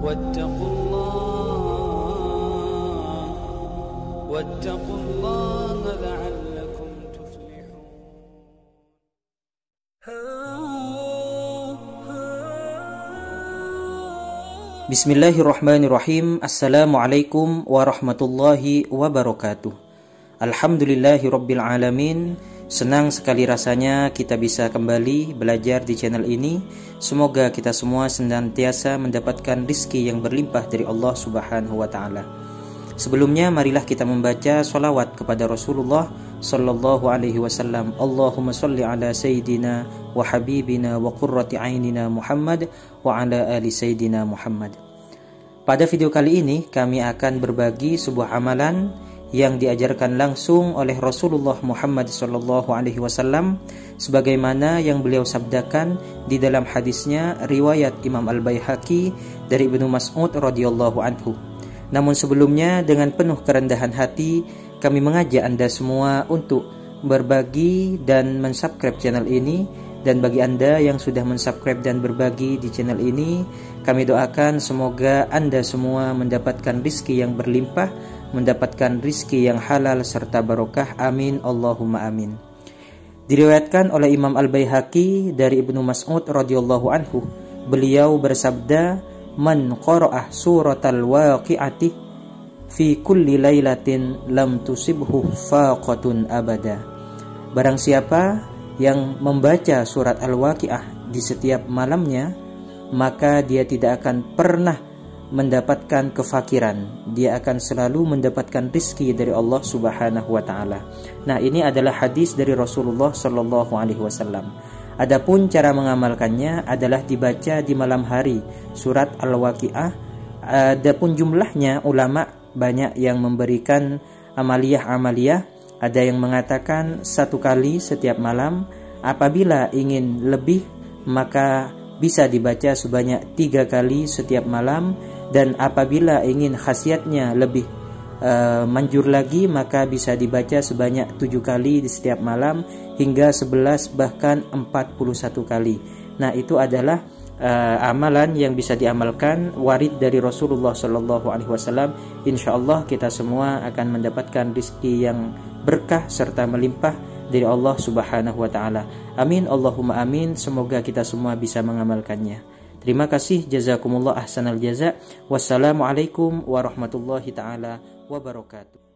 واتقوا الله لعلكم تفلحون. Bismillahirrahmanirrahim. Assalamualaikum warahmatullahi wabarakatuh. Alhamdulillahirabbil alamin. Senang sekali rasanya kita bisa kembali belajar di channel ini. Semoga kita semua senantiasa mendapatkan rizki yang berlimpah dari Allah Subhanahu wa taala. Sebelumnya marilah kita membaca sholawat kepada Rasulullah sallallahu alaihi wasallam. Allahumma sholli ala sayyidina wa habibina wa qurrati ainina Muhammad wa ala ali sayyidina Muhammad. Pada video kali ini kami akan berbagi sebuah amalan yang diajarkan langsung oleh Rasulullah Muhammad sallallahu alaihi wasallam sebagaimana yang beliau sabdakan di dalam hadisnya riwayat Imam Al-Baihaqi dari Ibnu Mas'ud radhiyallahu anhu. Namun sebelumnya dengan penuh kerendahan hati kami mengajak Anda semua untuk berbagi dan mensubscribe channel ini. Dan bagi Anda yang sudah mensubscribe dan berbagi di channel ini, kami doakan semoga Anda semua mendapatkan rizki yang berlimpah, mendapatkan rizki yang halal serta barokah. Amin Allahumma amin. Diriwayatkan oleh Imam Al-Baihaqi dari Ibnu Mas'ud radhiyallahu anhu, beliau bersabda, "Man qara'ah suratal waqi'ati fi kulli lailatin lam tusibhu faqatun abada." Barang siapa yang membaca surat Al-Waqi'ah di setiap malamnya, maka dia tidak akan pernah mendapatkan kefakiran. Dia akan selalu mendapatkan rizki dari Allah Subhanahu wa taala. Nah, ini adalah hadis dari Rasulullah sallallahu alaihi wasallam. Adapun cara mengamalkannya adalah dibaca di malam hari surat Al-Waqi'ah. Adapun jumlahnya ulama banyak yang memberikan amaliyah. Ada yang mengatakan 1 kali setiap malam. Apabila ingin lebih, maka bisa dibaca sebanyak 3 kali setiap malam. Dan apabila ingin khasiatnya lebih manjur lagi, maka bisa dibaca sebanyak 7 kali di setiap malam hingga 11 bahkan 41 kali. Nah, itu adalah amalan yang bisa diamalkan, warid dari Rasulullah sallallahu alaihi wasallam. Insyaallah kita semua akan mendapatkan rezeki yang berkah serta melimpah dari Allah Subhanahu wa taala. Amin Allahumma amin. Semoga kita semua bisa mengamalkannya. Terima kasih, jazakumullah ahsanal jaza. Wassalamualaikum warahmatullahi taala wabarakatuh.